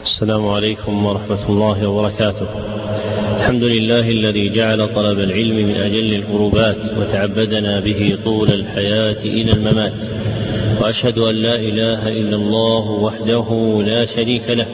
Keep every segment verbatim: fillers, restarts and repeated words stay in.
السلام عليكم ورحمة الله وبركاته. الحمد لله الذي جعل طلب العلم من أجل القربات وتعبدنا به طول الحياة إلى الممات، وأشهد أن لا إله إلا الله وحده لا شريك له،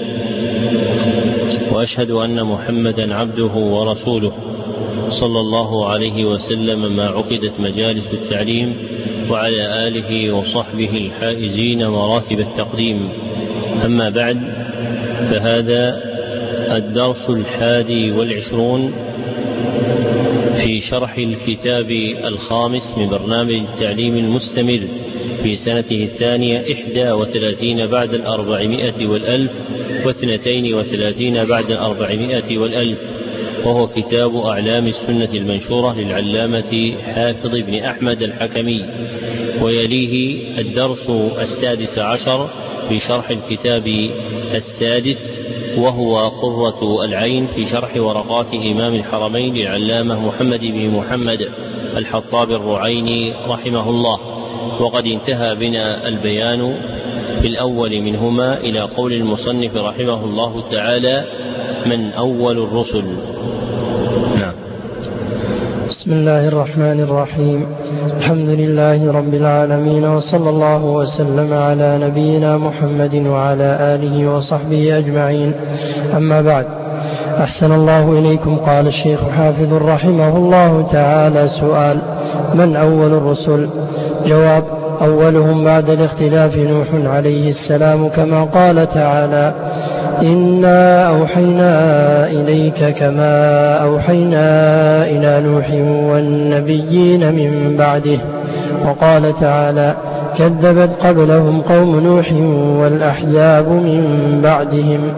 وأشهد أن محمدا عبده ورسوله صلى الله عليه وسلم ما عقدت مجالس التعليم، وعلى آله وصحبه الحائزين مراتب التقديم. أما بعد، فهذا الدرس الحادي والعشرون في شرح الكتاب الخامس من برنامج التعليم المستمر في سنته الثانية إحدى وثلاثين بعد الأربعمائة والألف واثنتين وثلاثين بعد الأربعمائة والألف، وهو كتاب أعلام السنة المنشورة للعلامة حافظ بن أحمد الحكمي. ويليه الدرس السادس عشر في شرح الكتاب السادس، وهو قرة العين في شرح ورقات إمام الحرمين للعلامة محمد بن محمد الحطاب الرعيني رحمه الله. وقد انتهى بنا البيان في الأول منهما إلى قول المصنف رحمه الله تعالى: من أول الرسل. نعم. بسم الله الرحمن الرحيم. الحمد لله رب العالمين، وصلى الله وسلم على نبينا محمد وعلى آله وصحبه أجمعين. أما بعد، أحسن الله إليكم. قال الشيخ حافظ رحمه الله تعالى: سؤال: من أول الرسل؟ جواب: أولهم بعد الاختلاف نوح عليه السلام، كما قال تعالى: إنا أوحينا إليك كما أوحينا إلى نوح والنبيين من بعده. وقال تعالى: كذبت قبلهم قوم نوح والأحزاب من بعدهم.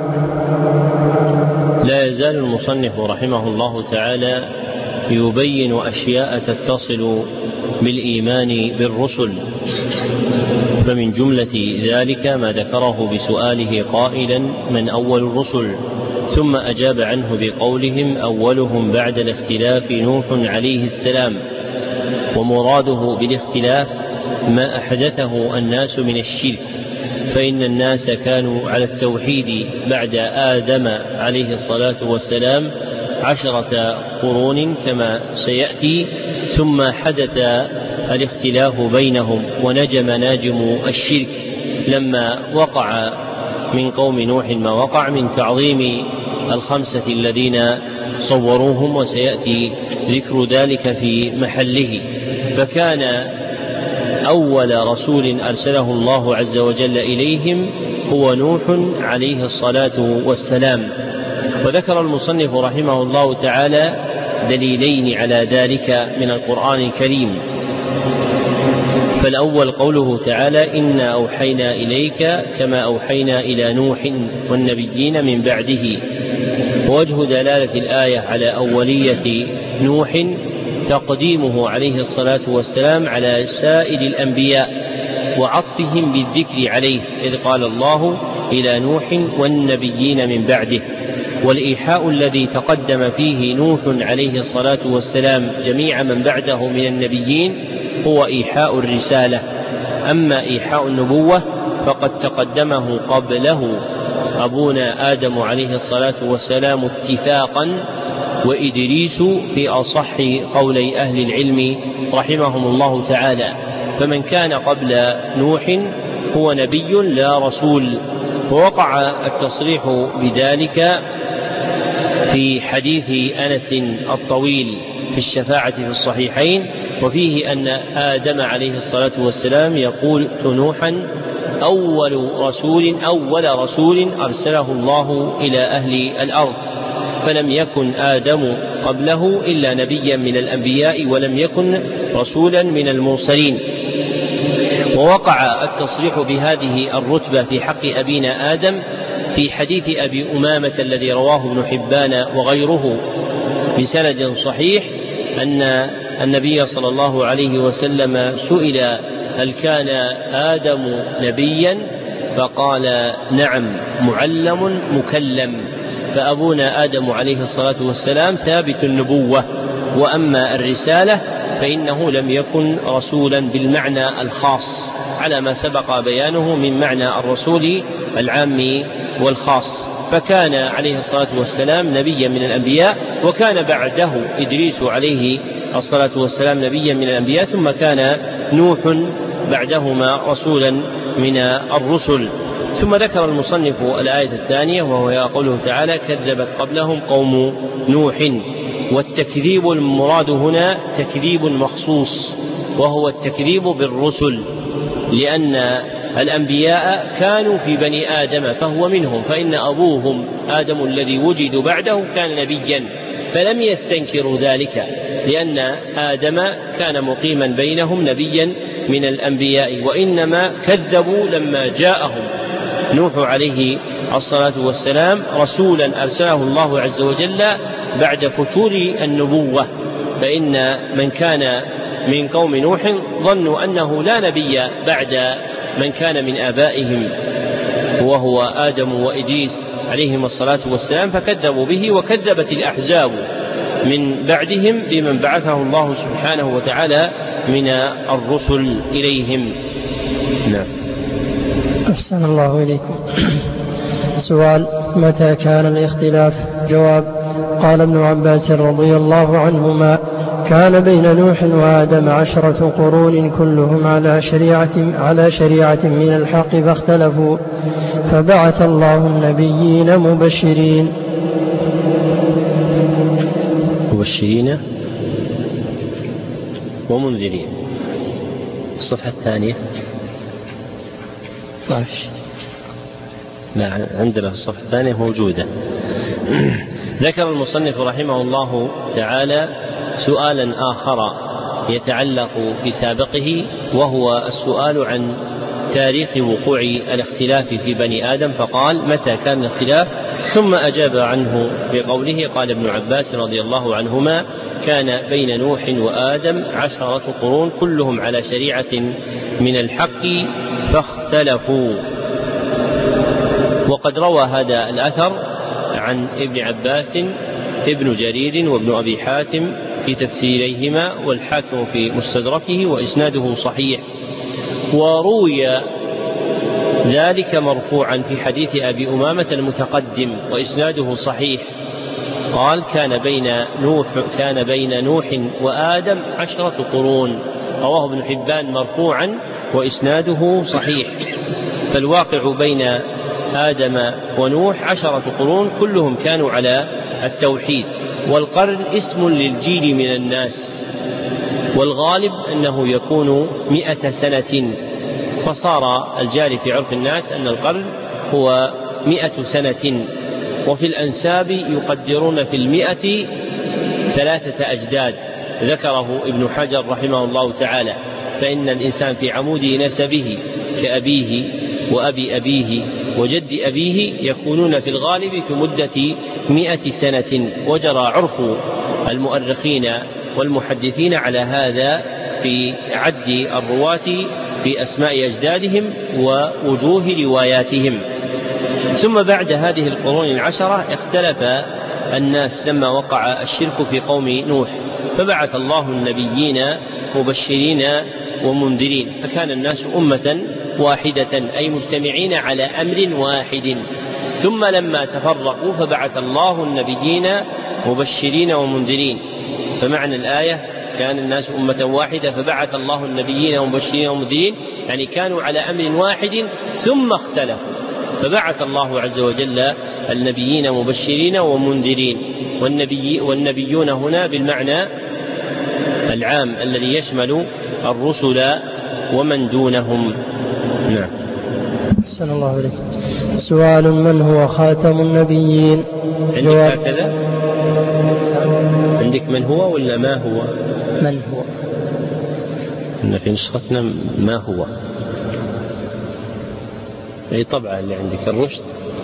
لا يزال المصنف رحمه الله تعالى يبين أشياء تتصل بالإيمان بالرسل، فمن جملة ذلك ما ذكره بسؤاله قائلا: من أول الرسل؟ ثم أجاب عنه بقولهم: أولهم بعد الاختلاف نوح عليه السلام. ومراده بالاختلاف ما أحدثه الناس من الشرك، فإن الناس كانوا على التوحيد بعد آدم عليه الصلاة والسلام عشرة قرون كما سيأتي، ثم حدث الاختلاف بينهم ونجم ناجم الشرك لما وقع من قوم نوح ما وقع من تعظيم الخمسة الذين صوروهم، وسيأتي ذكر ذلك في محله. فكان أول رسول أرسله الله عز وجل إليهم هو نوح عليه الصلاة والسلام. وذكر المصنف رحمه الله تعالى دليلين على ذلك من القرآن الكريم. فالأول قوله تعالى: إنا أوحينا إليك كما أوحينا إلى نوح والنبيين من بعده. ووجه دلالة الآية على أولية نوح تقديمه عليه الصلاة والسلام على سائر الأنبياء وعطفهم بالذكر عليه، إذ قال الله: إلى نوح والنبيين من بعده. والإيحاء الذي تقدم فيه نوح عليه الصلاة والسلام جميع من بعده من النبيين هو إيحاء الرسالة. أما إيحاء النبوة فقد تقدمه قبله أبونا آدم عليه الصلاة والسلام اتفاقا، وإدريس في أصح قولي أهل العلم رحمهم الله تعالى. فمن كان قبل نوح هو نبي لا رسول. ووقع التصريح بذلك في حديث أنس الطويل في الشفاعة في الصحيحين، وفيه أن آدم عليه الصلاة والسلام يقول: نوحا أول رسول أول رسول أرسله الله إلى أهل الأرض، فلم يكن آدم قبله إلا نبيا من الأنبياء، ولم يكن رسولا من المرسلين. ووقع التصريح بهذه الرتبة في حق أبينا آدم في حديث أبي أمامة الذي رواه ابن حبان وغيره بسند صحيح، أن النبي صلى الله عليه وسلم سئل: هل كان آدم نبيا؟ فقال: نعم، معلم مكلم. فأبونا آدم عليه الصلاة والسلام ثابت النبوة، وأما الرسالة فإنه لم يكن رسولا بالمعنى الخاص على ما سبق بيانه من معنى الرسول العام والخاص، فكان عليه الصلاة والسلام نبيا من الأنبياء، وكان بعده إدريس عليه الصلاة والسلام نبيا من الأنبياء، ثم كان نوح بعدهما رسولا من الرسل. ثم ذكر المصنف الآية الثانية وهو قوله تعالى كذبت قبلهم قوم نوح، والتكذيب المراد هنا تكذيب مخصوص وهو التكذيب بالرسل، لأن الأنبياء كانوا في بني آدم فهو منهم، فإن أبوهم آدم الذي وجد بعده كان نبيا فلم يستنكروا ذلك، لأن آدم كان مقيما بينهم نبيا من الأنبياء، وإنما كذبوا لما جاءهم نوح عليه الصلاة والسلام رسولا أرسله الله عز وجل بعد فتور النبوة، فإن من كان من قوم نوح ظنوا أنه لا نبي بعد من كان من آبائهم وهو آدم وإدريس عليهم الصلاة والسلام، فكذبوا به، وكذبت الأحزاب من بعدهم بمن بعثه الله سبحانه وتعالى من الرسل إليهم. نعم. أحسن الله إليكم. سؤال: متى كان الاختلاف؟ جواب: قال ابن عباس رضي الله عنهما: كان بين نوح وآدم عشرة قرون كلهم على شريعة, على شريعة من الحق فاختلفوا، فبعث الله النبيين مبشرين مبشرين ومنذرين. الصفحة الثانية لا عندنا في الصفحة الثانية موجودة. ذكر المصنف رحمه الله تعالى سؤالا آخر يتعلق بسابقه، وهو السؤال عن تاريخ وقوع الاختلاف في بني آدم، فقال: متى كان الاختلاف؟ ثم أجاب عنه بقوله: قال ابن عباس رضي الله عنهما: كان بين نوح وآدم عشرة قرون كلهم على شريعة من الحق فاختلفوا. وقد روى هذا الأثر عن ابن عباس ابن جرير وابن أبي حاتم في تفسيريهما، والحاكم في مستدركه، وإسناده صحيح. وروي ذلك مرفوعا في حديث أبي أمامة المتقدم، وإسناده صحيح، قال: كان بين نوح كان بين نوح وآدم عشرة قرون، رواه ابن حبان مرفوعا وإسناده صحيح. فالواقع بين آدم ونوح عشرة قرون كلهم كانوا على التوحيد، والقرن اسم للجيل من الناس، والغالب أنه يكون مئة سنة، فصار الجاري في عرف الناس أن القرن هو مئة سنة. وفي الأنساب يقدرون في المئة ثلاثة أجداد، ذكره ابن حجر رحمه الله تعالى، فإن الإنسان في عمود نسبه كأبيه وأبي أبيه وجد أبيه يكونون في الغالب في مدة مئة سنة، وجرى عرف المؤرخين والمحدثين على هذا في عد الرواة في أسماء أجدادهم ووجوه رواياتهم. ثم بعد هذه القرون العشرة اختلف الناس لما وقع الشرك في قوم نوح، فبعث الله النبيين مبشرين ومنذرين، فكان الناس أمة واحدة أي مجتمعين على أمر واحد. ثم لما تفرقوا فبعث الله النبيين مبشرين ومنذرين، فمعنى الآية كان الناس أمة واحدة فبعث الله النبيين مبشرين ومنذرين، يعني كانوا على أمر واحد ثم اختلفوا، فبعث الله عز وجل النبيين مبشرين ومنذرين. والنبي والنبيون هنا بالمعنى العام الذي يشمل الرسل ومن دونهم. نعم. أحسن الله عليك. سؤال: من هو خاتم النبيين؟ عندك هكذا؟ عندك من هو ولا ما هو؟ من هو. إن في نسختنا ما هو. أي طبعا اللي عندك الرشد.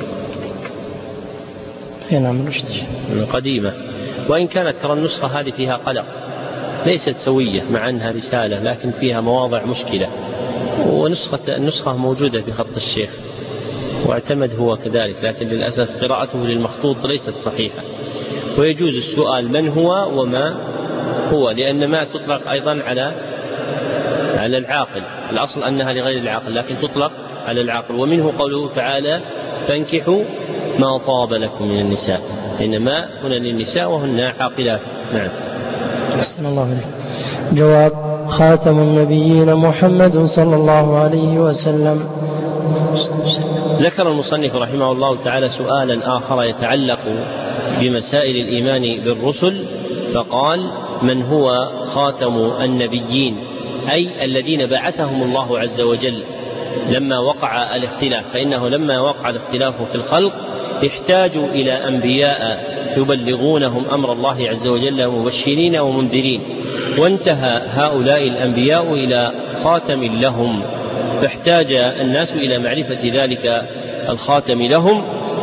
نعم الرشد قديمة، وإن كانت ترى النسخة هذه فيها قلق، ليست سوية مع أنها رسالة، لكن فيها مواضع مشكلة. ونسخة النسخة موجودة في خط الشيخ واعتمد هو كذلك، لكن للأسف قراءته للمخطوط ليست صحيحة. ويجوز السؤال من هو وما هو، لأن ما تطلق أيضا على على العاقل، الأصل أنها لغير العاقل لكن تطلق على العاقل. ومنه قوله تعالى فانكحوا ما طاب لكم من النساء، إنما هنا للنساء وهن عاقلات. نعم. أحسن الله عليك. جواب: خاتم النبيين محمد صلى الله عليه وسلم. ذكر المصنف رحمه الله تعالى سؤالا آخر يتعلق بمسائل الإيمان بالرسل، فقال: من هو خاتم النبيين؟ أي الذين بعثهم الله عز وجل لما وقع الاختلاف، فإنه لما وقع الاختلاف في الخلق احتاجوا إلى أنبياء يبلغونهم أمر الله عز وجل مبشرين ومنذرين، وانتهى هؤلاء الأنبياء إلى خاتم لهم، فاحتاج الناس إلى معرفة ذلك الخاتم لهم.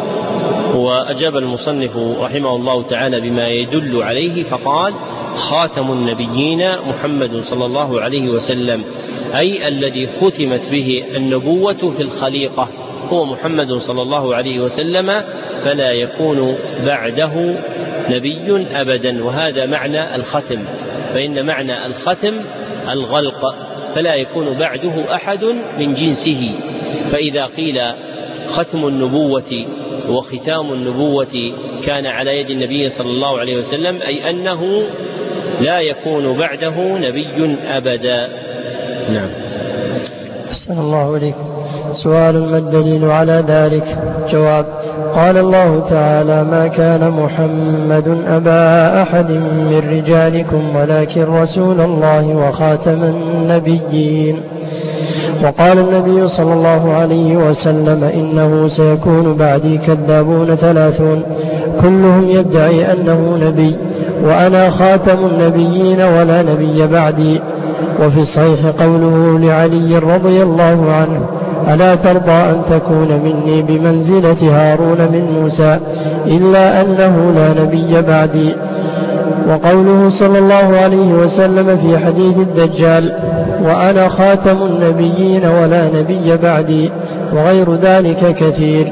وأجاب المصنف رحمه الله تعالى بما يدل عليه فقال: خاتم النبيين محمد صلى الله عليه وسلم، أي الذي ختمت به النبوة في الخليقة هو محمد صلى الله عليه وسلم، فلا يكون بعده نبي أبدا. وهذا معنى الختم، فإن معنى الختم الغلق، فلا يكون بعده أحد من جنسه. فإذا قيل ختم النبوة وختام النبوة كان على يد النبي صلى الله عليه وسلم، أي أنه لا يكون بعده نبي أبدا. نعم. أحسن الله عليكم. سؤال: ما الدليل على ذلك؟ جواب: قال الله تعالى: ما كان محمد أبا أحد من رجالكم ولكن رسول الله وخاتم النبيين. وقال النبي صلى الله عليه وسلم: إنه سيكون بعدي كذابون ثلاثون كلهم يدعي أنه نبي وأنا خاتم النبيين ولا نبي بعدي. وفي الصحيح قوله لعلي رضي الله عنه: ألا ترضى أن تكون مني بمنزلة هارون من موسى إلا أنه لا نبي بعدي. وقوله صلى الله عليه وسلم في حديث الدجال: وأنا خاتم النبيين ولا نبي بعدي، وغير ذلك كثير.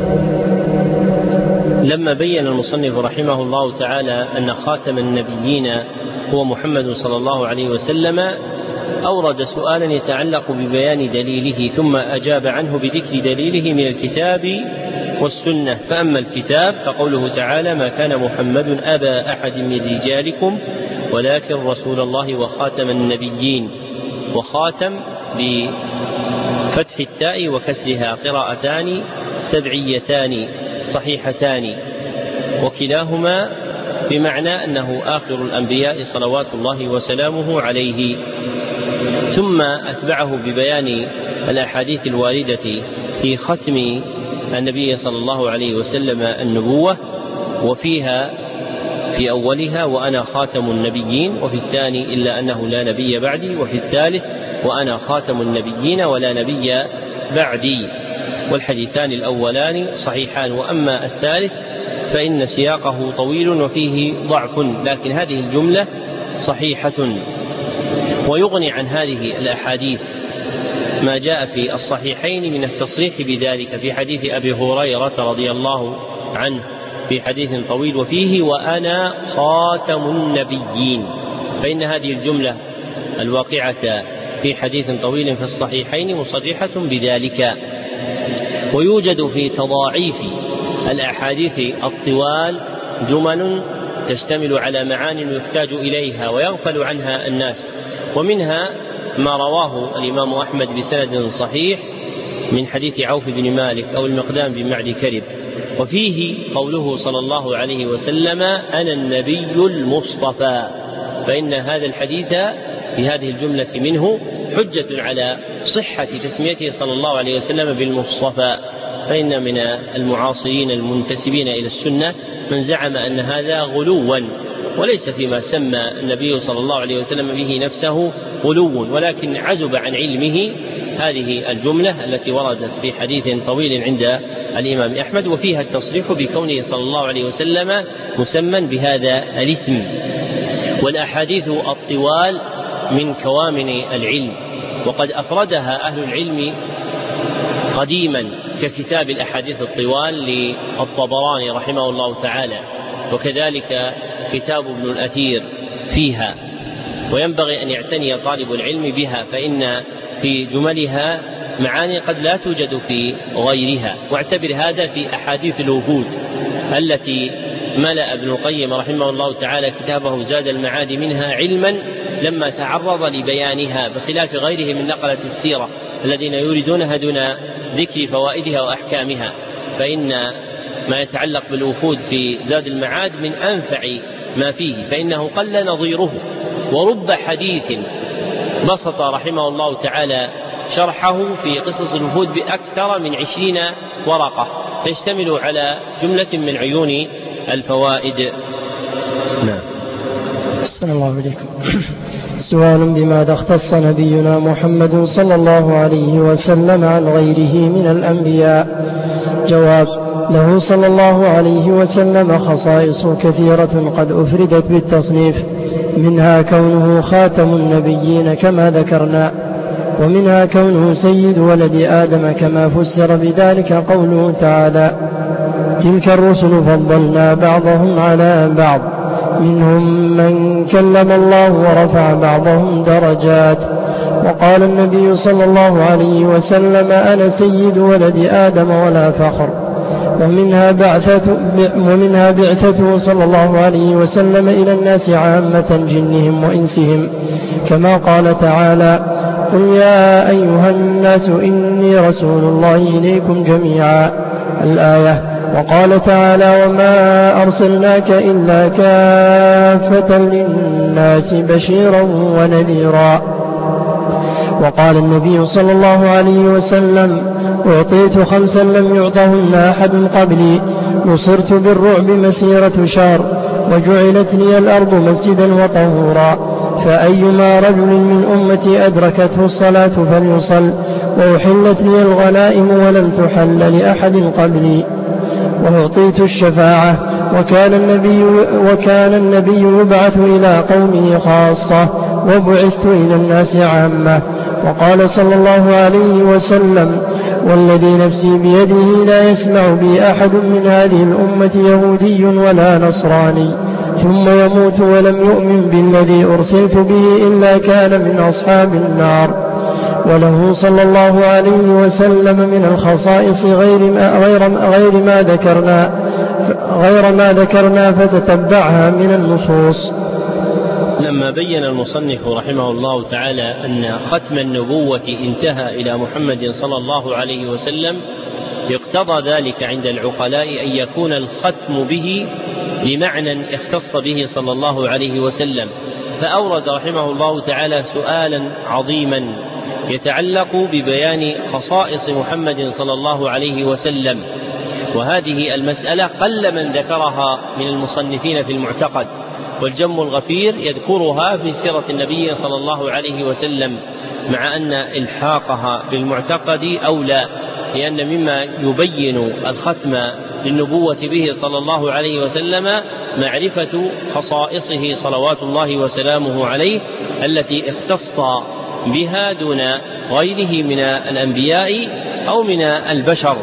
لما بين المصنف رحمه الله تعالى أن خاتم النبيين هو محمد صلى الله عليه وسلم، أورد سؤالا يتعلق ببيان دليله، ثم أجاب عنه بذكر دليله من الكتاب والسنة. فأما الكتاب فقوله تعالى: ما كان محمد أبا أحد من رجالكم ولكن رسول الله وخاتم النبيين. وخاتم بفتح التاء وكسرها قراءتان سبعيتان صحيحتان، وكلاهما بمعنى أنه آخر الأنبياء صلوات الله وسلامه عليه. ثم أتبعه ببيان الأحاديث الواردة في ختم النبي صلى الله عليه وسلم النبوة، وفيها في أولها: وأنا خاتم النبيين، وفي الثاني: إلا أنه لا نبي بعدي، وفي الثالث: وأنا خاتم النبيين ولا نبي بعدي. والحديثان الأولان صحيحان، وأما الثالث فإن سياقه طويل وفيه ضعف، لكن هذه الجملة صحيحة. ويغني عن هذه الأحاديث ما جاء في الصحيحين من التصريح بذلك في حديث أبي هريرة رضي الله عنه في حديث طويل وفيه: وأنا خاتم النبيين. فإن هذه الجملة الواقعة في حديث طويل في الصحيحين مصرحة بذلك. ويوجد في تضاعيف الأحاديث الطوال جمل تشتمل على معان يحتاج إليها ويغفل عنها الناس، ومنها ما رواه الإمام أحمد بسند صحيح من حديث عوف بن مالك أو المقدام بن معد كرب، وفيه قوله صلى الله عليه وسلم: أنا النبي المصطفى. فإن هذا الحديث في هذه الجملة منه حجة على صحة تسميته صلى الله عليه وسلم بالمصطفى. فإن من المعاصرين المنتسبين إلى السنة من زعم أن هذا غلوا، وليس فيما سمى النبي صلى الله عليه وسلم به نفسه غلو، ولكن عزب عن علمه هذه الجملة التي وردت في حديث طويل عند الإمام أحمد، وفيها التصريح بكونه صلى الله عليه وسلم مسمى بهذا الاسم. والأحاديث الطوال من كوامن العلم، وقد أفردها أهل العلم قديما ككتاب الأحاديث الطوال للطبراني رحمه الله تعالى، وكذلك كتاب ابن الأثير فيها، وينبغي أن يعتني طالب العلم بها، فإن في جملها معاني قد لا توجد في غيرها. واعتبر هذا في أحاديث الوفود التي ملأ ابن القيم رحمه الله تعالى كتابه زاد المعاد منها علما لما تعرض لبيانها، بخلاف غيره من نقلة السيرة الذين يريدونها دون ذكر فوائدها وأحكامها. فإن ما يتعلق بالوفود في زاد المعاد من أنفع ما فيه، فإنه قل نظيره، ورب حديث بسط رحمه الله تعالى شرحه في قصص الوفود بأكثر من عشرين ورقة تشتمل على جملة من عيون الفوائد. نعم. السلام الله عليكم. سؤال: بماذا اختص نبينا محمد صلى الله عليه وسلم عن غيره من الأنبياء؟ جواب: له صلى الله عليه وسلم خصائص كثيرة قد أفردت بالتصنيف، منها كونه خاتم النبيين كما ذكرنا، ومنها كونه سيد ولد آدم كما فسر بذلك قوله تعالى: تلك الرسل فضلنا بعضهم على بعض، منهم من كلم الله ورفع بعضهم درجات. وقال النبي صلى الله عليه وسلم: أنا سيد ولد آدم ولا فخر. ومنها بعثته, ومنها بعثته صلى الله عليه وسلم إلى الناس عامة جنهم وإنسهم، كما قال تعالى: قل يا أيها الناس إني رسول الله إليكم جميعا، الآية. وقال تعالى: وما أرسلناك إلا كافة للناس بشيرا ونذيرا. وقال النبي صلى الله عليه وسلم: أعطيت خمسا لم يعطهن أحد قبلي، نصرت بالرعب مسيرة شهر، وجعلت لي الأرض مسجدا وطهورا، فأيما رجل من أمتي أدركته الصلاة فليصل، وأحلت لي الغنائم ولم تحل لأحد قبلي، وأعطيت الشفاعة، وكان النبي, وكان النبي يبعث إلى قومه خاصة، وبعثت إلى الناس عامة. وقال صلى الله عليه وسلم: والذي نفسي بيده لا يسمع بي أحد من هذه الأمة يهودي ولا نصراني ثم يموت ولم يؤمن بالذي أرسلت به إلا كان من أصحاب النار. وله صلى الله عليه وسلم من الخصائص غير ما, غير غير ما ذكرنا غير ما ذكرنا فتتبعها من النصوص. لما بين المصنف رحمه الله تعالى أن ختم النبوة انتهى إلى محمد صلى الله عليه وسلم، يقتضى ذلك عند العقلاء أن يكون الختم به لمعنى اختص به صلى الله عليه وسلم، فأورد رحمه الله تعالى سؤالا عظيما يتعلق ببيان خصائص محمد صلى الله عليه وسلم، وهذه المسألة قل من ذكرها من المصنفين في المعتقد، والجم الغفير يذكرها في سيرة النبي صلى الله عليه وسلم، مع أن إلحاقها بالمعتقد أولى، لأن مما يبين الختم للنبوة به صلى الله عليه وسلم معرفة خصائصه صلوات الله وسلامه عليه التي اختص بها دون غيره من الأنبياء أو من البشر.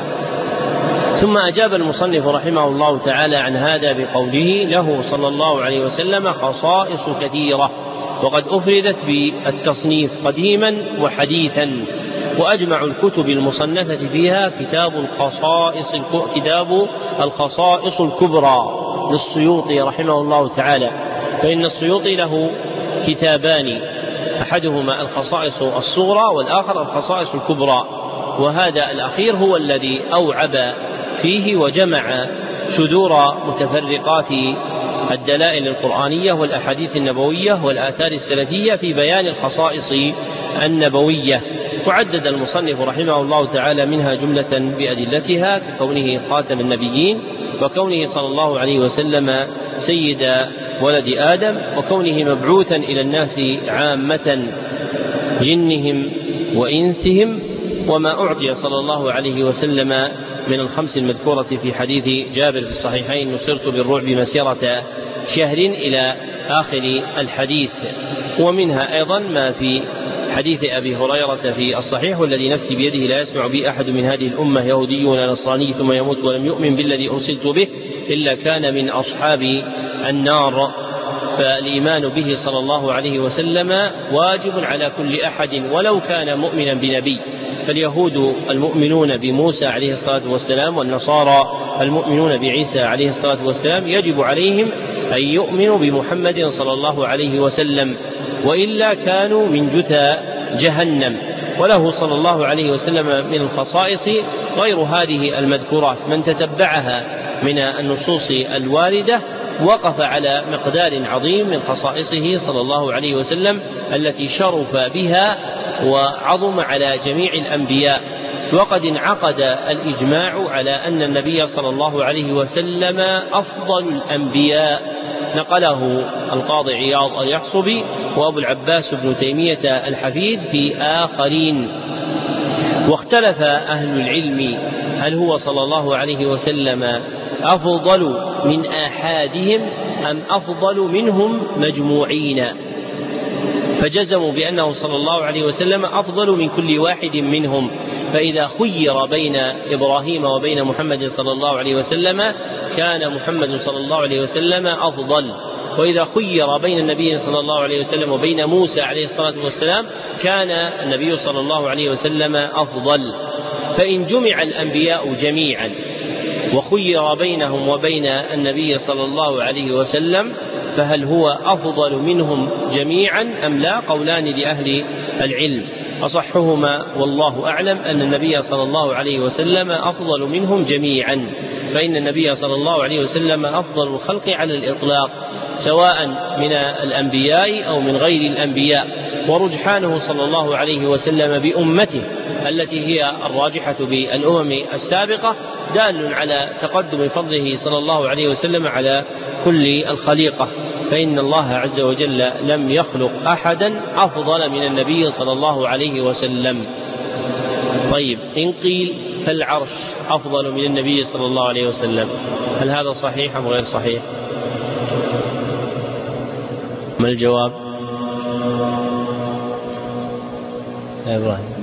ثم أجاب المصنف رحمه الله تعالى عن هذا بقوله: له صلى الله عليه وسلم خصائص كثيرة وقد أفردت بالتصنيف قديما وحديثا، وأجمع الكتب المصنفة فيها كتاب الخصائص كتاب الخصائص الكبرى للسيوطي رحمه الله تعالى، فإن السيوطي له كتابان، أحدهما الخصائص الصغرى والآخر الخصائص الكبرى، وهذا الأخير هو الذي أوعب فيه وجمع شذور متفرقات الدلائل القرآنية والأحاديث النبوية والآثار السلفية في بيان الخصائص النبوية. وعدد المصنف رحمه الله تعالى منها جملة بأدلتها، ككونه خاتم النبيين، وكونه صلى الله عليه وسلم سيد ولد آدم، وكونه مبعوثا إلى الناس عامة جنهم وإنسهم، وما أعطي صلى الله عليه وسلم من الخمس المذكورة في حديث جابر في الصحيحين: نصرت بالرعب مسيرة شهر إلى آخر الحديث. ومنها أيضا ما في حديث أبي هريرة في الصحيح: والذي نفسي بيده لا يسمع بي أحد من هذه الأمة يهودي ولا نصراني ثم يموت ولم يؤمن بالذي أرسلت به إلا كان من أصحاب النار. فالإيمان به صلى الله عليه وسلم واجب على كل أحد ولو كان مؤمنا بنبي. فاليهود المؤمنون بموسى عليه الصلاة والسلام والنصارى المؤمنون بعيسى عليه الصلاة والسلام يجب عليهم أن يؤمنوا بمحمد صلى الله عليه وسلم، وإلا كانوا من جثى جهنم. وله صلى الله عليه وسلم من الخصائص غير هذه المذكورات، من تتبعها من النصوص الواردة وقف على مقدار عظيم من خصائصه صلى الله عليه وسلم التي شرف بها وعظم على جميع الأنبياء. وقد انعقد الإجماع على أن النبي صلى الله عليه وسلم أفضل الأنبياء، نقله القاضي عياض اليحصبي وأبو العباس بن تيمية الحفيد في آخرين. واختلف أهل العلم هل هو صلى الله عليه وسلم أفضل من آحادهم أم أفضل منهم مجموعين، فجزموا بأنه صلى الله عليه وسلم أفضل من كل واحد منهم. فإذا خير بين إبراهيم وبين محمد صلى الله عليه وسلم كان محمد صلى الله عليه وسلم أفضل، وإذا خير بين النبي صلى الله عليه وسلم وبين موسى عليه الصلاة والسلام كان النبي صلى الله عليه وسلم أفضل. فإن جمع الأنبياء جميعا وخير بينهم وبين النبي صلى الله عليه وسلم فهل هو أفضل منهم جميعا أم لا؟ قولان لأهل العلم، أصحهما والله أعلم أن النبي صلى الله عليه وسلم أفضل منهم جميعا، فإن النبي صلى الله عليه وسلم أفضل الخلق على الإطلاق سواء من الأنبياء أو من غير الأنبياء. ورجحانه صلى الله عليه وسلم بأمته التي هي الراجحة بالأمم السابقة دال على تقدم فضله صلى الله عليه وسلم على كل الخليقة، فإن الله عز وجل لم يخلق أحدا أفضل من النبي صلى الله عليه وسلم. طيب، إن قيل فالعرش أفضل من النبي صلى الله عليه وسلم، هل هذا صحيح أم غير صحيح؟ ما الجواب؟ يا إبراهيم.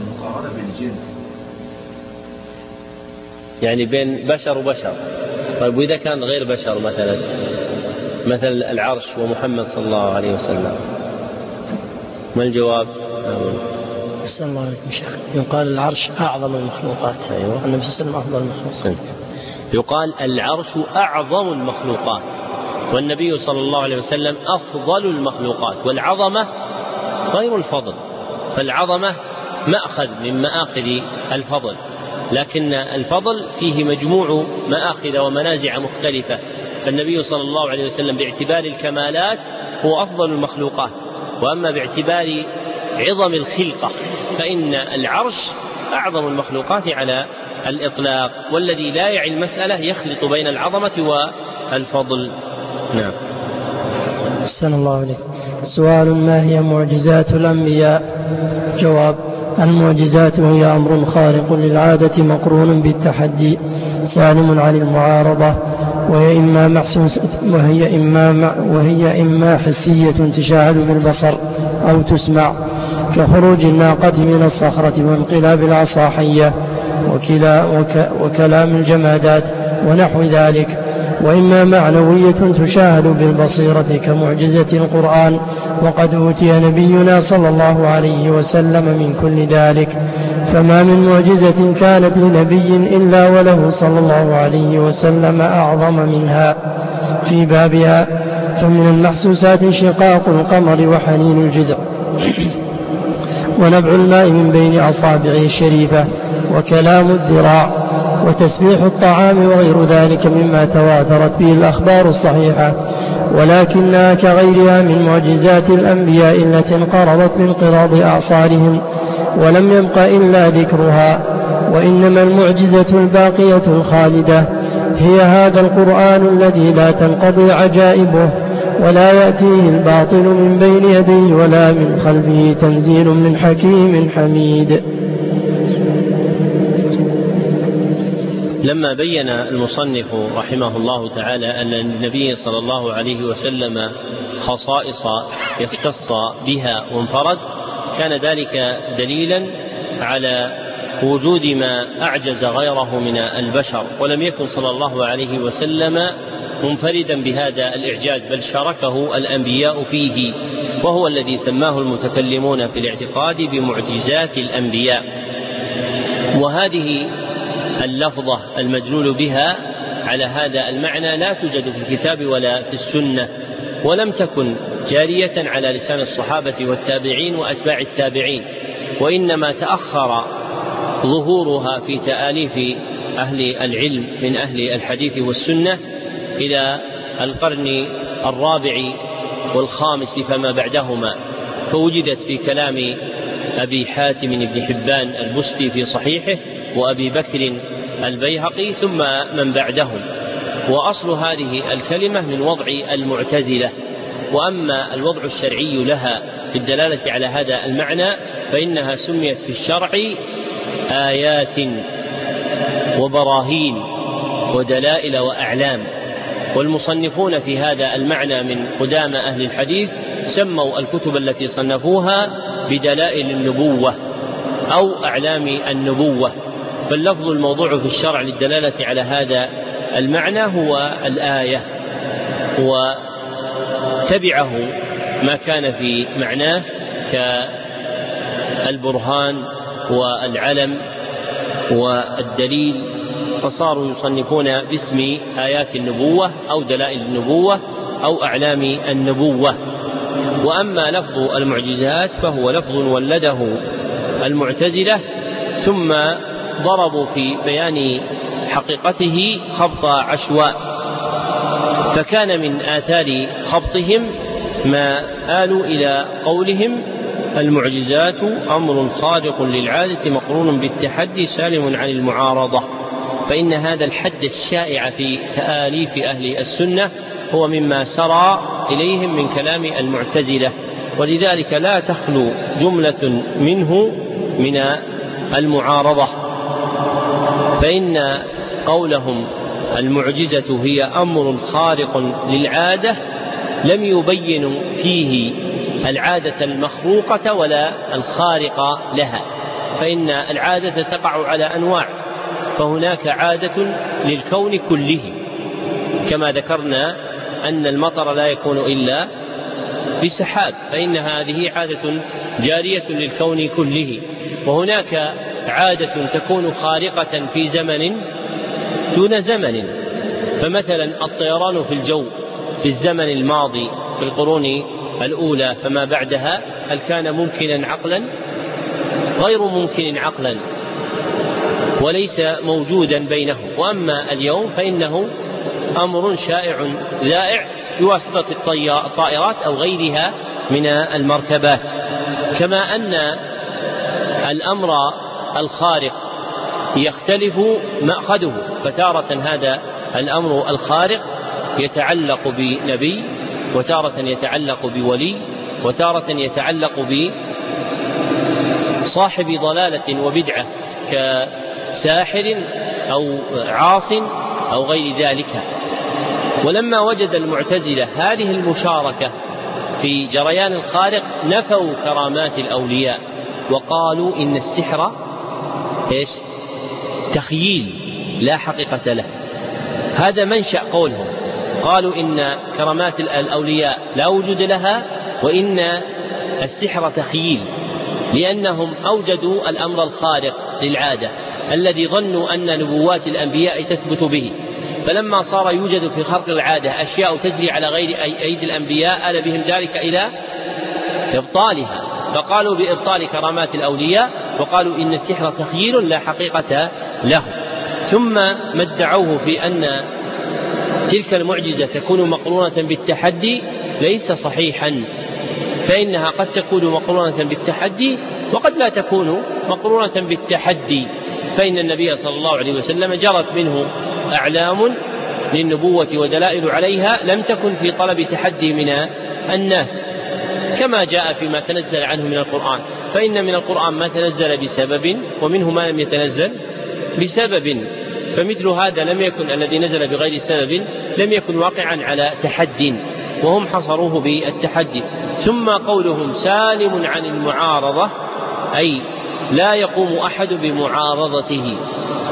يعني بين بشر وبشر. طيب، وإذا كان غير بشر مثلا مثل العرش ومحمد صلى الله عليه وسلم، ما الجواب؟ أحسن الله عليكم شيخ. يقال العرش أعظم المخلوقات. أيوة. النبي صلى الله عليه وسلم أفضل المخلوقات. يقال العرش أعظم المخلوقات والنبي صلى الله عليه وسلم أفضل المخلوقات، والعظمة غير الفضل، فالعظمة مأخذ من مآخذ الفضل، لكن الفضل فيه مجموع مآخذ ومنازع مختلفة. فالنبي صلى الله عليه وسلم باعتبار الكمالات هو أفضل المخلوقات، وأما باعتبار عظم الخلقة فإن العرش أعظم المخلوقات على الإطلاق، والذي لا يعي المسألة يخلط بين العظمة والفضل. نعم. أحسن الله عليكم. سؤال: ما هي معجزات الأنبياء؟ جواب: المعجزات هي أمر خارق للعادة مقرون بالتحدي سالم عن المعارضة، وهي إما محسوسة وهي إما وهي إما حسية تشاهد بالبصر أو تسمع، كخروج الناقة من الصخرة وانقلاب العصا حية وكلا وك وكلام الجمادات ونحو ذلك، وإما معنوية تشاهد بالبصيرة كمعجزة القرآن، وقد أوتي نبينا صلى الله عليه وسلم من كل ذلك، فما من معجزة كانت لنبي إلا وله صلى الله عليه وسلم أعظم منها في بابها. فمن المحسوسات انشقاق القمر وحنين الجذع ونبع الماء من بين أصابعه الشريفة وكلام الذراع وتسبيح الطعام وغير ذلك مما تواترت به الأخبار الصحيحة، ولكنها كغيرها من معجزات الأنبياء التي انقرضت بانقراض أعصارهم ولم يبق إلا ذكرها. وإنما المعجزة الباقية الخالدة هي هذا القرآن الذي لا تنقضي عجائبه ولا يأتيه الباطل من بين يديه ولا من خلفه، تنزيل من حكيم حميد. لما بين المصنف رحمه الله تعالى أن النبي صلى الله عليه وسلم خصائص يختص بها وانفرد، كان ذلك دليلا على وجود ما أعجز غيره من البشر، ولم يكن صلى الله عليه وسلم منفردا بهذا الإعجاز، بل شاركه الأنبياء فيه، وهو الذي سماه المتكلمون في الاعتقاد بمعجزات الأنبياء. وهذه اللفظة المدلول بها على هذا المعنى لا توجد في الكتاب ولا في السنة، ولم تكن جارية على لسان الصحابة والتابعين وأتباع التابعين، وإنما تأخر ظهورها في تآليف أهل العلم من أهل الحديث والسنة إلى القرن الرابع والخامس فما بعدهما، فوجدت في كلام أبي حاتم بن حبان البستي في صحيحه وأبي بكر البيهقي ثم من بعدهم. وأصل هذه الكلمة من وضع المعتزلة، وأما الوضع الشرعي لها في الدلالة على هذا المعنى فإنها سميت في الشرع آيات وبراهين ودلائل وأعلام. والمصنفون في هذا المعنى من قدام أهل الحديث سموا الكتب التي صنفوها بدلائل النبوة أو أعلام النبوة. فاللفظ الموضوع في الشرع للدلالة على هذا المعنى هو الآية، وتبعه ما كان في معناه كالبرهان والعلم والدليل، فصاروا يصنفون باسم آيات النبوة أو دلائل النبوة أو أعلام النبوة. وأما لفظ المعجزات فهو لفظ ولده المعتزلة، ثم ضربوا في بيان حقيقته خبط عشواء، فكان من آثار خبطهم ما آلوا إلى قولهم المعجزات أمر خارق للعادة مقرون بالتحدي سالم عن المعارضة، فإن هذا الحد الشائع في تآليف أهل السنة هو مما سرى إليهم من كلام المعتزلة، ولذلك لا تخلو جملة منه من المعارضة، فإن قولهم المعجزة هي أمر خارق للعادة لم يبينوا فيه العادة المخروقة ولا الخارقة لها، فإن العادة تقع على أنواع، فهناك عادة للكون كله كما ذكرنا أن المطر لا يكون إلا بسحاب، فإن هذه عادة جارية للكون كله. وهناك عادة تكون خارقة في زمن دون زمن، فمثلا الطيران في الجو في الزمن الماضي في القرون الأولى فما بعدها هل كان ممكنا عقلا؟ غير ممكن عقلا وليس موجودا بينه. وأما اليوم فإنه أمر شائع ذائع بواسطة الطائرات أو غيرها من المركبات. كما أن الأمر الخارق يختلف مأخذه، فتارة هذا الأمر الخارق يتعلق بنبي، وتارة يتعلق بولي، وتارة يتعلق بصاحب ضلالة وبدعة كساحر أو عاص أو غير ذلك. ولما وجد المعتزلة هذه المشاركة في جريان الخارق نفوا كرامات الأولياء وقالوا إن السحر إيش؟ تخييل لا حقيقة له. هذا منشأ قولهم، قالوا إن كرامات الأولياء لا وجود لها وإن السحر تخييل، لأنهم أوجدوا الأمر الخارق للعادة الذي ظنوا أن نبوات الأنبياء تثبت به، فلما صار يوجد في خرق العادة أشياء تجري على غير أيدي الأنبياء آل بهم ذلك إلى إبطالها، فقالوا بإبطال كرامات الأولياء وقالوا إن السحر تخييل لا حقيقة له. ثم ما ادعوه في أن تلك المعجزة تكون مقرونة بالتحدي ليس صحيحا، فإنها قد تكون مقرونة بالتحدي وقد لا تكون مقرونة بالتحدي، فإن النبي صلى الله عليه وسلم جرت منه أعلام للنبوة ودلائل عليها لم تكن في طلب تحدي من الناس، كما جاء فيما تنزل عنه من القرآن، فإن من القرآن ما تنزل بسبب ومنه ما لم يتنزل بسبب، فمثل هذا لم يكن الذي نزل بغير سبب لم يكن واقعا على تحد، وهم حصروه بالتحدي. ثم قولهم سالم عن المعارضة أي لا يقوم أحد بمعارضته،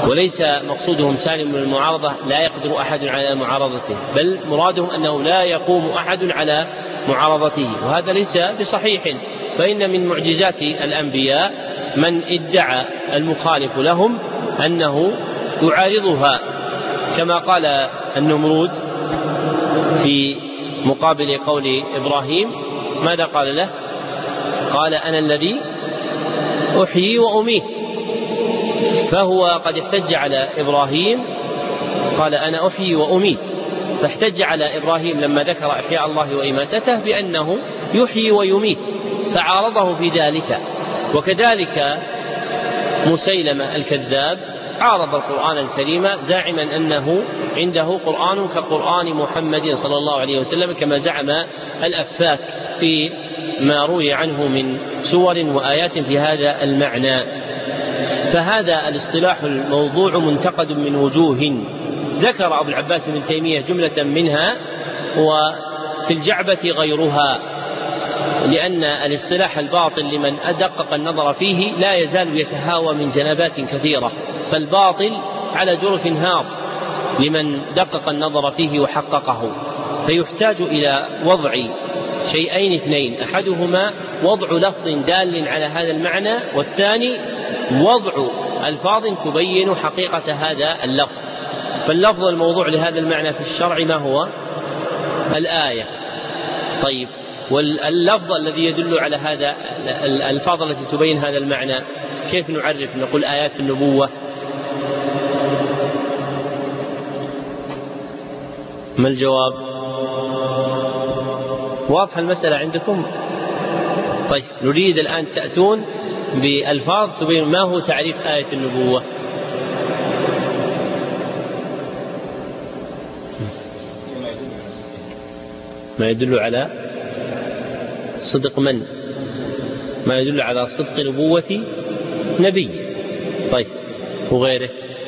وليس مقصودهم سالم من المعارضة لا يقدر أحد على معارضته، بل مرادهم أنه لا يقوم أحد على معارضته، وهذا ليس بصحيح. فإن من معجزات الأنبياء من ادعى المخالف لهم أنه يعارضها، كما قال النمرود في مقابل قول إبراهيم، ماذا قال له؟ قال أنا الذي أحيي وأميت. فهو قد احتج على إبراهيم، قال أنا أحيي وأميت، فاحتج على إبراهيم لما ذكر إحياء الله وإماتته بأنه يحيي ويميت، فعارضه في ذلك. وكذلك مسيلمة الكذاب عارض القرآن الكريم زاعما أنه عنده قرآن كقرآن محمد صلى الله عليه وسلم، كما زعم الأفاك في ما روي عنه من سور وآيات في هذا المعنى. فهذا الاصطلاح الموضوع منتقد من وجوه، ذكر أبو العباس بن تيمية جملة منها، وفي الجعبة غيرها، لأن الاصطلاح الباطل لمن أدقق النظر فيه لا يزال يتهاوى من جنبات كثيرة، فالباطل على جرف هار لمن دقق النظر فيه وحققه. فيحتاج إلى وضع شيئين اثنين، أحدهما وضع لفظ دال على هذا المعنى، والثاني وضع ألفاظ تبين حقيقة هذا اللفظ. فاللفظ الموضوع لهذا المعنى في الشرع ما هو؟ الآية. طيب، واللفظ الذي يدل على هذا الألفاظ التي تبين هذا المعنى كيف نعرف؟ نقول آيات النبوة. ما الجواب؟ واضح المسألة عندكم؟ طيب، نريد الآن تأتون بألفاظ تبين ما هو تعريف آية النبوة. ما يدل على صدق من؟ ما يدل على صدق نبوة نبي. طيب، وغيره؟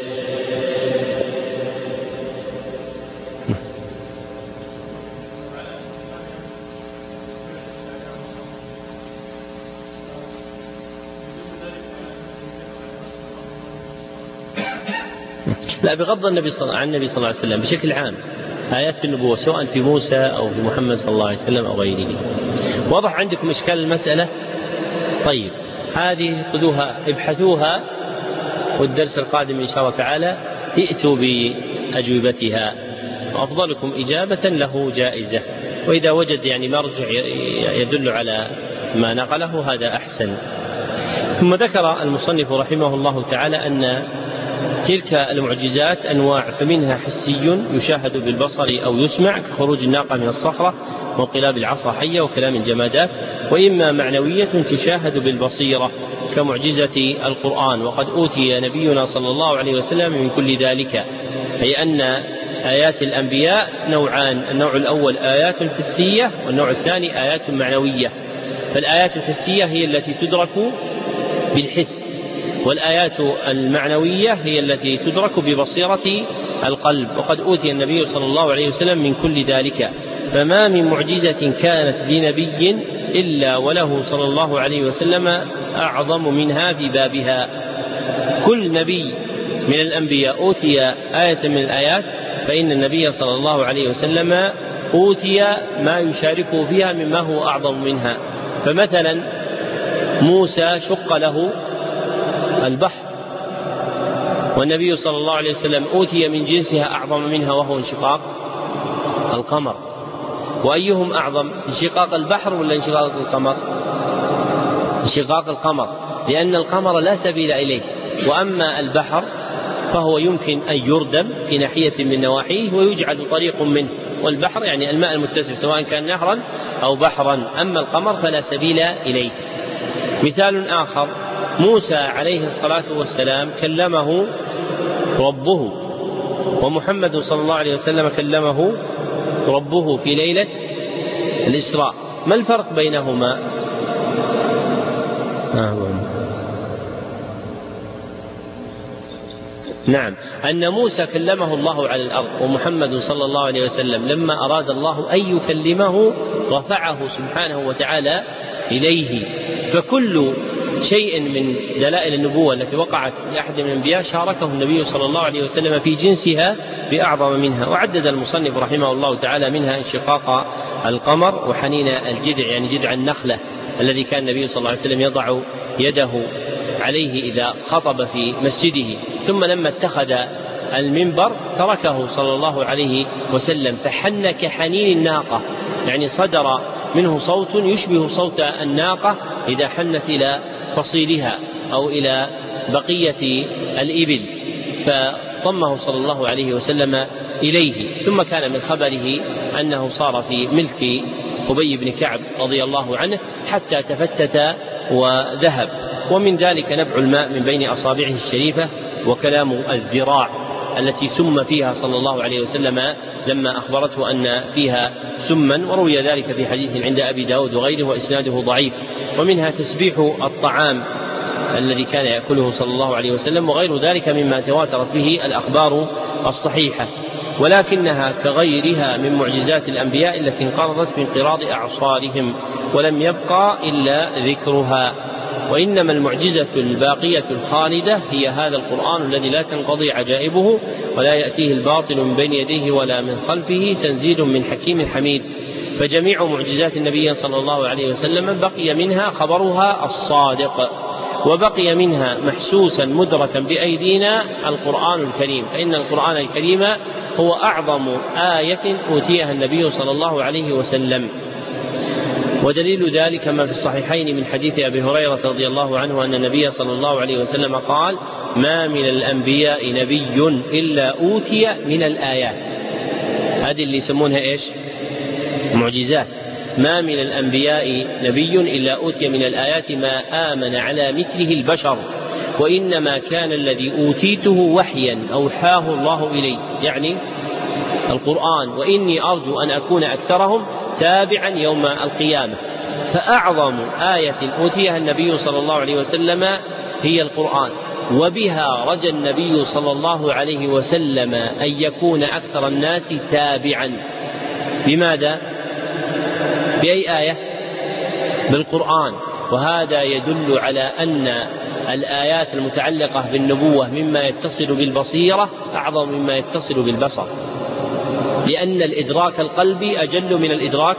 لا، بغض النبي صلى عن النبي صلى الله عليه وسلم بشكل عام، آيات النبوة سواء في موسى أو في محمد صلى الله عليه وسلم أو غيره. واضح عندكم إشكال المسألة؟ طيب، هذه خذوها ابحثوها، والدرس القادم إن شاء الله تعالى ائتوا بأجوبتها، وأفضلكم إجابة له جائزة، وإذا وجد يعني مرجع يدل على ما نقله هذا أحسن. ثم ذكر المصنف رحمه الله تعالى أن تلك المعجزات أنواع، فمنها حسي يشاهد بالبصر أو يسمع كخروج الناقة من الصخرة وانقلاب العصا حية وكلام الجمادات، وإما معنوية تشاهد بالبصيرة كمعجزة القرآن، وقد أوتي نبينا صلى الله عليه وسلم من كل ذلك، أي أن آيات الأنبياء نوعان، النوع الأول آيات حسية، والنوع الثاني آيات معنوية. فالآيات الحسية هي التي تدرك بالحس، والآيات المعنوية هي التي تدرك ببصيرة القلب، وقد أوتي النبي صلى الله عليه وسلم من كل ذلك، فما من معجزة كانت لنبي إلا وله صلى الله عليه وسلم أعظم منها في بابها. كل نبي من الأنبياء أوتي آية من الآيات، فإن النبي صلى الله عليه وسلم أوتي ما يشاركه فيها مما هو أعظم منها. فمثلا موسى شق له البحر، والنبي صلى الله عليه وسلم أوتي من جنسها أعظم منها وهو انشقاق القمر. وأيهم أعظم، انشقاق البحر ولا انشقاق القمر؟ انشقاق القمر، لأن القمر لا سبيل إليه، وأما البحر فهو يمكن أن يردم في ناحية من نواحيه ويجعل طريق منه، والبحر يعني الماء المتسع سواء كان نهرا أو بحرا، أما القمر فلا سبيل إليه. مثال آخر، موسى عليه الصلاة والسلام كلمه ربه، ومحمد صلى الله عليه وسلم كلمه ربه في ليلة الإسراء. ما الفرق بينهما؟ نعم، أن موسى كلمه الله على الأرض، ومحمد صلى الله عليه وسلم لما أراد الله أن يكلمه رفعه سبحانه وتعالى إليه. فكل شيء من دلائل النبوة التي وقعت لأحد من الأنبياء شاركه النبي صلى الله عليه وسلم في جنسها بأعظم منها. وعدد المصنف رحمه الله تعالى منها انشقاق القمر وحنين الجذع، يعني جذع النخلة الذي كان النبي صلى الله عليه وسلم يضع يده عليه إذا خطب في مسجده، ثم لما اتخذ المنبر تركه صلى الله عليه وسلم فحن كحنين الناقة، يعني صدر منه صوت يشبه صوت الناقة إذا حنت إلى فصيلها أو إلى بقية الإبل، فضمه صلى الله عليه وسلم إليه. ثم كان من خبره أنه صار في ملك أبي بن كعب رضي الله عنه حتى تفتت وذهب. ومن ذلك نبع الماء من بين أصابعه الشريفة وكلام الذراع التي سم فيها صلى الله عليه وسلم لما أخبرته أن فيها سما، وروي ذلك في حديث عند أبي داود وغيره وإسناده ضعيف. ومنها تسبيح الطعام الذي كان يأكله صلى الله عليه وسلم وغير ذلك مما تواترت به الأخبار الصحيحة، ولكنها كغيرها من معجزات الأنبياء التي انقرضت من انقراض أعصارهم ولم يبقى إلا ذكرها. وإنما المعجزة الباقية الخالدة هي هذا القرآن الذي لا تنقضي عجائبه ولا يأتيه الباطل من بين يديه ولا من خلفه، تنزيل من حكيم حميد. فجميع معجزات النبي صلى الله عليه وسلم بقي منها خبرها الصادق، وبقي منها محسوسا مدركا بأيدينا القرآن الكريم، فإن القرآن الكريم هو أعظم آية أوتيها النبي صلى الله عليه وسلم. ودليل ذلك ما في الصحيحين من حديث أبي هريرة رضي الله عنه أن النبي صلى الله عليه وسلم قال: ما من الأنبياء نبي إلا أوتي من الآيات. هذه اللي يسمونها إيش؟ معجزات. ما من الأنبياء نبي إلا أوتي من الآيات ما آمن على مثله البشر، وإنما كان الذي أوتيته وحيا أوحاه الله إلي، يعني القرآن، وإني أرجو أن أكون أكثرهم تابعا يوم القيامة. فأعظم آية أوتيها النبي صلى الله عليه وسلم هي القرآن، وبها رجى النبي صلى الله عليه وسلم أن يكون أكثر الناس تابعا. بماذا؟ بأي آية؟ بالقرآن. وهذا يدل على أن الآيات المتعلقة بالنبوة مما يتصل بالبصيرة أعظم مما يتصل بالبصر، لأن الإدراك القلبي أجل من الإدراك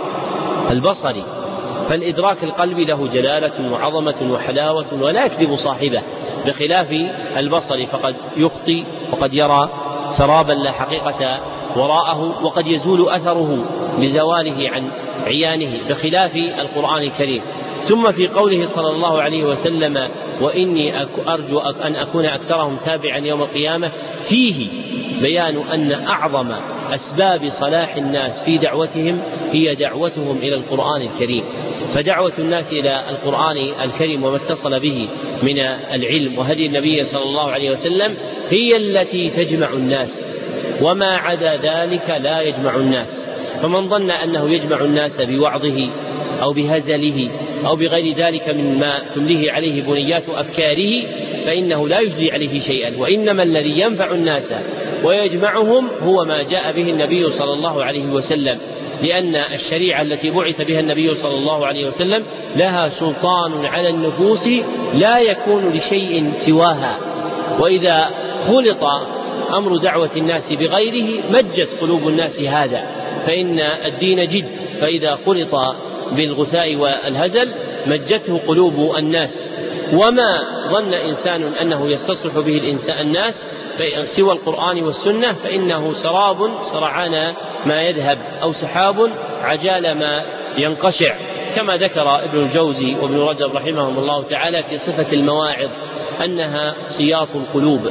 البصري، فالإدراك القلبي له جلالة وعظمة وحلاوة ولا يكذب صاحبه، بخلاف البصري فقد يخطي وقد يرى سرابا لا حقيقة وراءه وقد يزول أثره بزواله عن عيانه، بخلاف القرآن الكريم. ثم في قوله صلى الله عليه وسلم: وإني أرجو أن أكون أكثرهم تابعا يوم القيامة، فيه بيان أن أعظم أسباب صلاح الناس في دعوتهم هي دعوتهم إلى القرآن الكريم. فدعوة الناس إلى القرآن الكريم وما اتصل به من العلم وهدي النبي صلى الله عليه وسلم هي التي تجمع الناس، وما عدا ذلك لا يجمع الناس. فمن ظن أنه يجمع الناس بوعظه أو بهزله أو بغير ذلك مما تمليه عليه بنيات أفكاره فإنه لا يجلي عليه شيئا، وإنما الذي ينفع الناس ويجمعهم هو ما جاء به النبي صلى الله عليه وسلم، لأن الشريعة التي بعث بها النبي صلى الله عليه وسلم لها سلطان على النفوس لا يكون لشيء سواها. وإذا خلط أمر دعوة الناس بغيره مجت قلوب الناس هذا، فإن الدين جد، فإذا خلط بالغثاء والهزل مجته قلوب الناس. وما ظن إنسان أنه يستصلح به الإنسان الناس سوى القرآن والسنة فإنه سراب سرعان ما يذهب، أو سحاب عجال ما ينقشع، كما ذكر ابن الجوزي وابن رجب رحمهم الله تعالى في صفة المواعظ أنها سياط القلوب،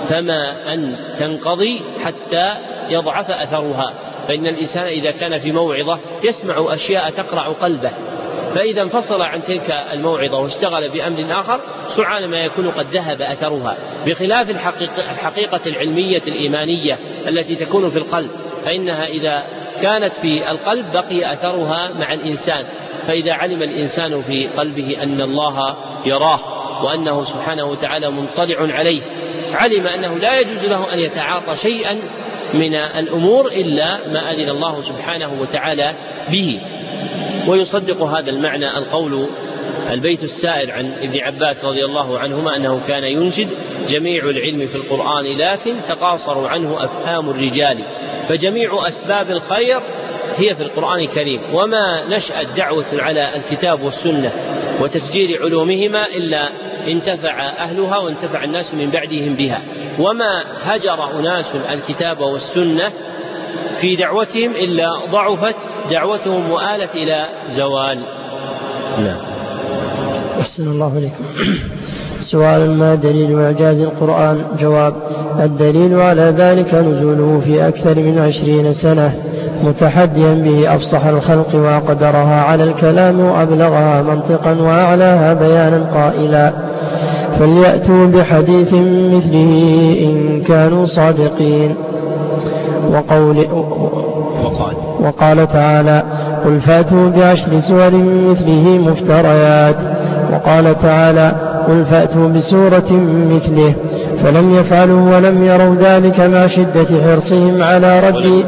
فما أن تنقضي حتى يضعف أثرها. فإن الإنسان إذا كان في موعظة يسمع أشياء تقرع قلبه، فإذا انفصل عن تلك الموعظة واشتغل بأمر آخر سرعان ما يكون قد ذهب أثرها، بخلاف الحقيقة, الحقيقة العلمية الإيمانية التي تكون في القلب، فإنها إذا كانت في القلب بقي أثرها مع الإنسان. فإذا علم الإنسان في قلبه أن الله يراه وأنه سبحانه وتعالى مطلع عليه، علم أنه لا يجوز له أن يتعاطى شيئا من الأمور إلا ما أذن الله سبحانه وتعالى به. ويصدق هذا المعنى القول البيت السائر عن ابن عباس رضي الله عنهما أنه كان ينشد: جميع العلم في القرآن لكن تقاصر عنه أفهام الرجال، فجميع أسباب الخير هي في القرآن الكريم، وما نشأت دعوة على الكتاب والسنة وتفجير علومهما إلا انتفع أهلها وانتفع الناس من بعدهم بها، وما هجر أناس الكتاب والسنة في دعوتهم إلا ضعفت دعوتهم وآلت إلى زوال. نعم. أحسن الله عليكم. سؤال: ما دليل إعجاز القرآن؟ جواب: الدليل على ذلك نزوله في أكثر من عشرين سنة متحديا به أفصح الخلق وأقدرها على الكلام وأبلغها منطقا وأعلاها بيانا قائلا: فليأتوا بحديث مثله إن كانوا صادقين. وقول وقال, وقال تعالى: قل فأتوا بعشر سور مثله مفتريات. وقال تعالى: قل فأتوا بسورة مثله. فلم يفعلوا ولم يروا ذلك مع شدة حرصهم على رد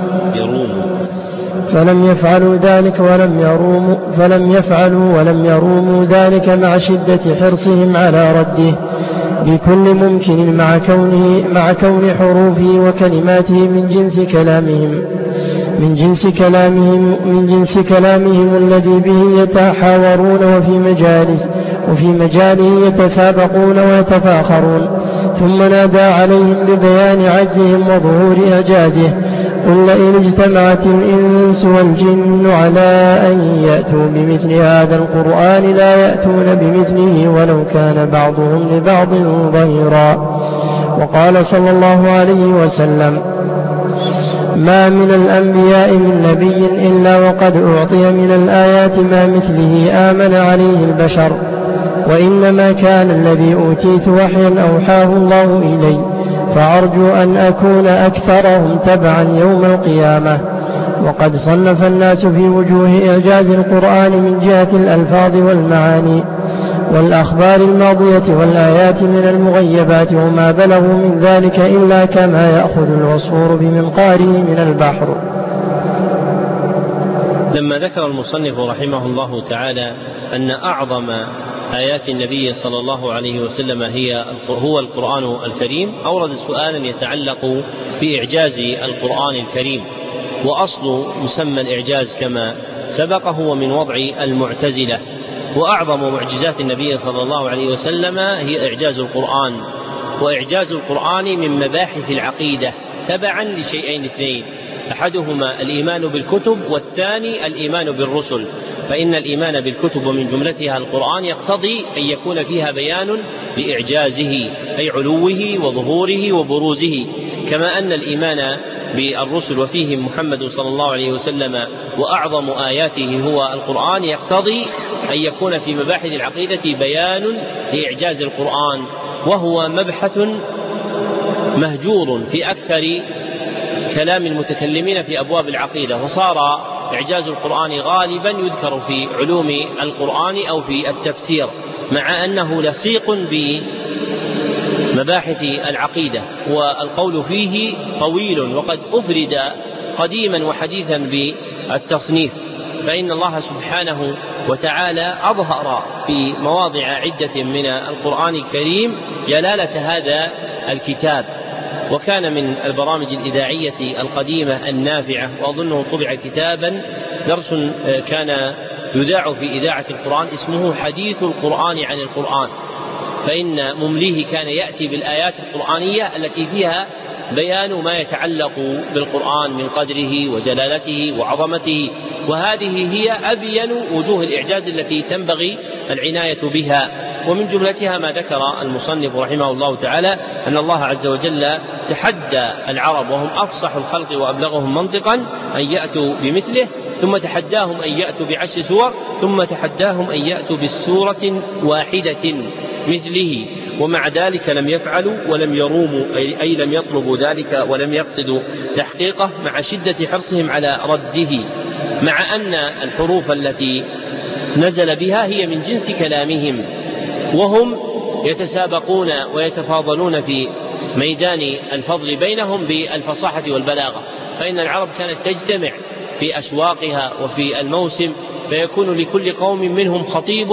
فلم يفعلوا ذلك ولم يروموا فلم يفعلوا ولم يروموا ذلك مع شدة حرصهم على رده بكل ممكن مع كونه مع كون حروفه وكلماته من جنس كلامهم من جنس كلامهم من جنس كلامهم الذي به يتحاورون وفي مجالس وفي مجاله يتسابقون ويتفاخرون. ثم نادى عليهم ببيان عجزهم وظهور إعجازه: قل لئن اجتمعت الإنس والجن على أن يأتوا بمثل هذا القرآن لا يأتون بمثله ولو كان بعضهم لبعض ظهيرا. وقال صلى الله عليه وسلم: ما من الأنبياء من نبي إلا وقد أعطي من الآيات ما مثله آمن عليه البشر، وإنما كان الذي أوتيت وحيا أوحاه الله إلي، فأرجو أن أكون أكثرهم تبعا يوم القيامة. وقد صنف الناس في وجوه إعجاز القرآن من جهة الألفاظ والمعاني والأخبار الماضية والآيات من المغيبات وما بلغوا من ذلك إلا كما يأخذ العصفور بمنقاره من البحر. لما ذكر المصنف رحمه الله تعالى أن أعظم آيات النبي صلى الله عليه وسلم هي هو القرآن الكريم، أورد سؤالا يتعلق بإعجاز القرآن الكريم. وأصل مسمى الإعجاز كما سبق هو من وضع المعتزلة، وأعظم معجزات النبي صلى الله عليه وسلم هي إعجاز القرآن. وإعجاز القرآن من مباحث العقيدة تبعا لشيئين اثنين: أحدهما الإيمان بالكتب، والثاني الإيمان بالرسل. فإن الإيمان بالكتب ومن جملتها القرآن يقتضي أن يكون فيها بيان لإعجازه أي علوه وظهوره وبروزه، كما أن الإيمان بالرسل وفيهم محمد صلى الله عليه وسلم وأعظم آياته هو القرآن يقتضي أن يكون في مباحث العقيدة بيان لإعجاز القرآن، وهو مبحث مهجور في أكثر كلام المتكلمين في أبواب العقيدة، وصار إعجاز القرآن غالبا يذكر في علوم القرآن أو في التفسير، مع أنه لصيق بمباحث العقيدة، والقول فيه طويل وقد أفرد قديما وحديثا بالتصنيف. فإن الله سبحانه وتعالى أظهر في مواضع عدة من القرآن الكريم جلالة هذا الكتاب. وكان من البرامج الإذاعية القديمة النافعة، وأظنه طبع كتابا درس كان يذاع في إذاعة القرآن اسمه حديث القرآن عن القرآن، فإن ممليه كان يأتي بالآيات القرآنية التي فيها بيان ما يتعلق بالقرآن من قدره وجلالته وعظمته، وهذه هي أبين وجوه الإعجاز التي تنبغي العناية بها. ومن جملتها ما ذكر المصنف رحمه الله تعالى أن الله عز وجل تحدى العرب وهم أفصح الخلق وأبلغهم منطقا أن يأتوا بمثله، ثم تحداهم أن يأتوا بعشر سور، ثم تحداهم أن يأتوا بالسورة واحدة مثله، ومع ذلك لم يفعلوا ولم يروموا أي لم يطلبوا ذلك ولم يقصدوا تحقيقه، مع شدة حرصهم على رده، مع أن الحروف التي نزل بها هي من جنس كلامهم، وهم يتسابقون ويتفاضلون في ميدان الفضل بينهم بالفصاحة والبلاغة. فإن العرب كانت تجتمع في أسواقها وفي الموسم، فيكون لكل قوم منهم خطيب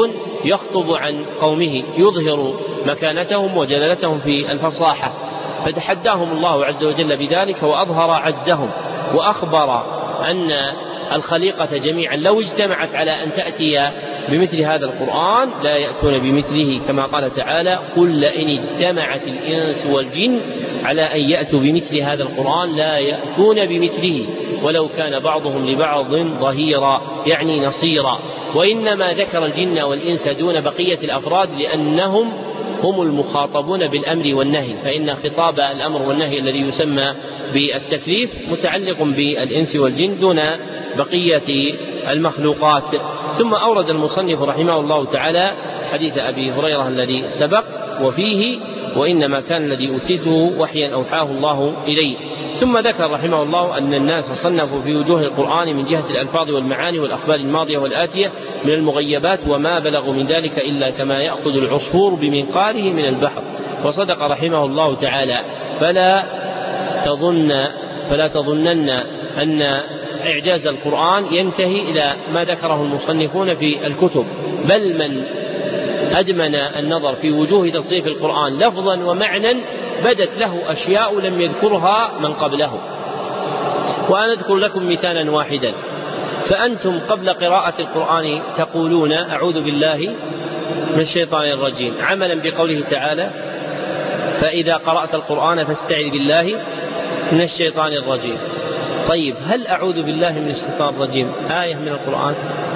يخطب عن قومه يظهر مكانتهم وجلالتهم في الفصاحة، فتحداهم الله عز وجل بذلك وأظهر عجزهم، وأخبر أن الخليقة جميعا لو اجتمعت على أن تأتي بمثل هذا القرآن لا يأتون بمثله، كما قال تعالى: قل لئن اجتمعت الإنس والجن على أن يأتوا بمثل هذا القرآن لا يأتون بمثله ولو كان بعضهم لبعض ظهيرا، يعني نصيرا. وإنما ذكر الجن والإنس دون بقية الأفراد لأنهم هم المخاطبون بالأمر والنهي، فإن خطاب الأمر والنهي الذي يسمى بالتكليف متعلق بالإنس والجن دون بقية المخلوقات. ثم أورد المصنف رحمه الله تعالى حديث أبي هريرة الذي سبق وفيه: وإنما كان الذي أوتيته وحيا أوحاه الله إلي. ثم ذكر رحمه الله أن الناس صنفوا في وجوه القرآن من جهة الألفاظ والمعاني والأخبار الماضية والآتية من المغيبات وما بلغوا من ذلك إلا كما يأخذ العصفور بمنقاره من البحر. وصدق رحمه الله تعالى. فلا تظن فلا تظنن أن إعجاز القرآن ينتهي إلى ما ذكره المصنفون في الكتب، بل من أدمن النظر في وجوه تصريف القرآن لفظا ومعنى بدت له أشياء لم يذكرها من قبله. وأنا أذكر لكم مثالا واحدا: فأنتم قبل قراءة القرآن تقولون أعوذ بالله من الشيطان الرجيم، عملا بقوله تعالى: فإذا قرأت القرآن فاستعذ بالله من الشيطان الرجيم. طيب، هل أعوذ بالله من الشيطان الرجيم آية من القرآن؟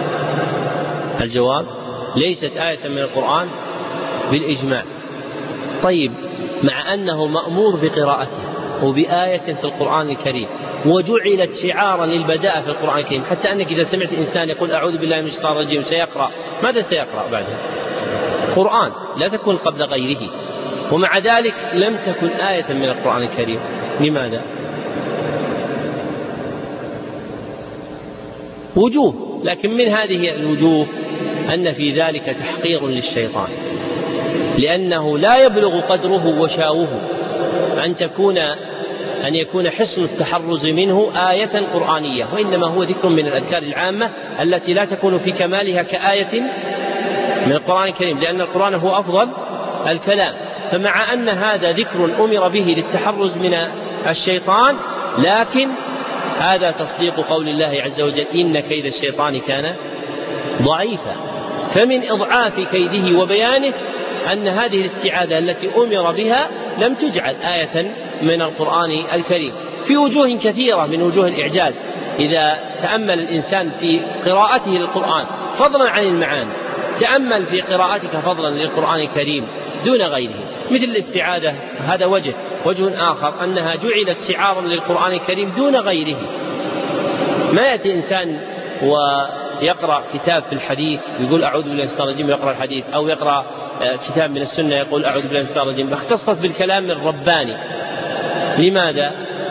الجواب: ليست آية من القرآن بالإجماع. طيب، مع أنه مأمور بقراءته وبآية في القرآن الكريم وجعلت شعارا للبداءة في القرآن الكريم، حتى أنك إذا سمعت إنسان يقول أعوذ بالله من الشيطان الرجيم سيقرأ، ماذا سيقرأ بعدها؟ قرآن، لا تكون قبل غيره، ومع ذلك لم تكن آية من القرآن الكريم. لماذا؟ وجوه، لكن من هذه الوجوه أن في ذلك تحقير للشيطان، لأنه لا يبلغ قدره وشاوه أن تكون أن يكون حصن التحرز منه آية قرآنية، وإنما هو ذكر من الأذكار العامة التي لا تكون في كمالها كآية من القرآن الكريم، لأن القرآن هو أفضل الكلام. فمع أن هذا ذكر أمر به للتحرز من الشيطان، لكن هذا تصديق قول الله عز وجل: إن كيد الشيطان كان ضعيفا. فمن إضعاف كيده وبيانه أن هذه الاستعاذة التي أمر بها لم تجعل آية من القرآن الكريم في وجوه كثيرة من وجوه الإعجاز. إذا تأمل الإنسان في قراءته للقرآن فضلا عن المعاني، تأمل في قراءتك فضلا للقرآن الكريم دون غيره، مثل الاستعاذة، هذا وجه. وجه آخر أنها جعلت شعارا للقرآن الكريم دون غيره. ما يأتي إنسان ويقرأ كتاب في الحديث يقول أعوذ بالله من الشيطان الرجيم يقرأ الحديث، أو يقرأ كتاب من السنة يقول أعوذ بالله من الشيطان الرجيم، اختصت بالكلام الرباني. لماذا؟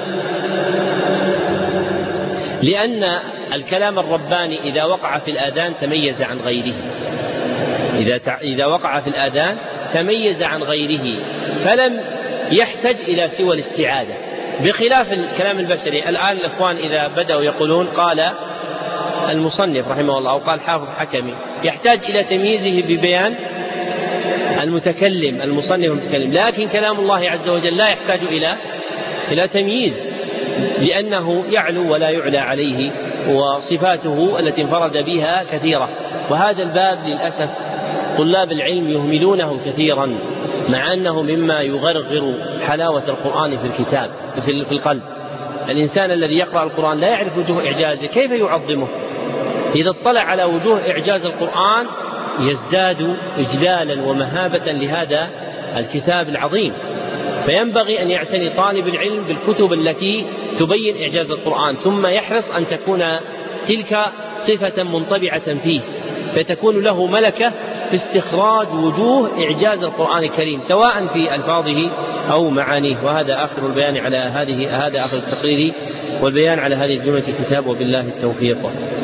لأن الكلام الرباني إذا وقع في الآذان تميز عن غيره، إذا إذا وقع في الآذان تميز عن غيره، فلم يحتاج إلى سوى الاستعاذة، بخلاف الكلام البشري. الآن الإخوان إذا بدأوا يقولون قال المصنف رحمه الله أو قال حافظ حكمي، يحتاج إلى تمييزه ببيان المتكلم، المصنف المتكلم، لكن كلام الله عز وجل لا يحتاج إلى إلى تمييز، لأنه يعلو ولا يعلى عليه، وصفاته التي انفرد بها كثيرة. وهذا الباب للأسف طلاب العلم يهملونه كثيرا، مع أنه مما يغرغر حلاوة القرآن في الكتاب في القلب. الإنسان الذي يقرأ القرآن لا يعرف وجوه إعجازه، كيف يعظمه؟ إذا اطلع على وجوه إعجاز القرآن يزداد إجلالا ومهابة لهذا الكتاب العظيم. فينبغي أن يعتني طالب العلم بالكتب التي تبين إعجاز القرآن، ثم يحرص أن تكون تلك صفة منطبعة فيه، فتكون له ملكة في استخراج وجوه إعجاز القرآن الكريم سواء في ألفاظه أو معانيه. وهذا آخر البيان على هذه هذا آخر التقرير والبيان على هذه الجملة الكتاب، وبالله التوفيق.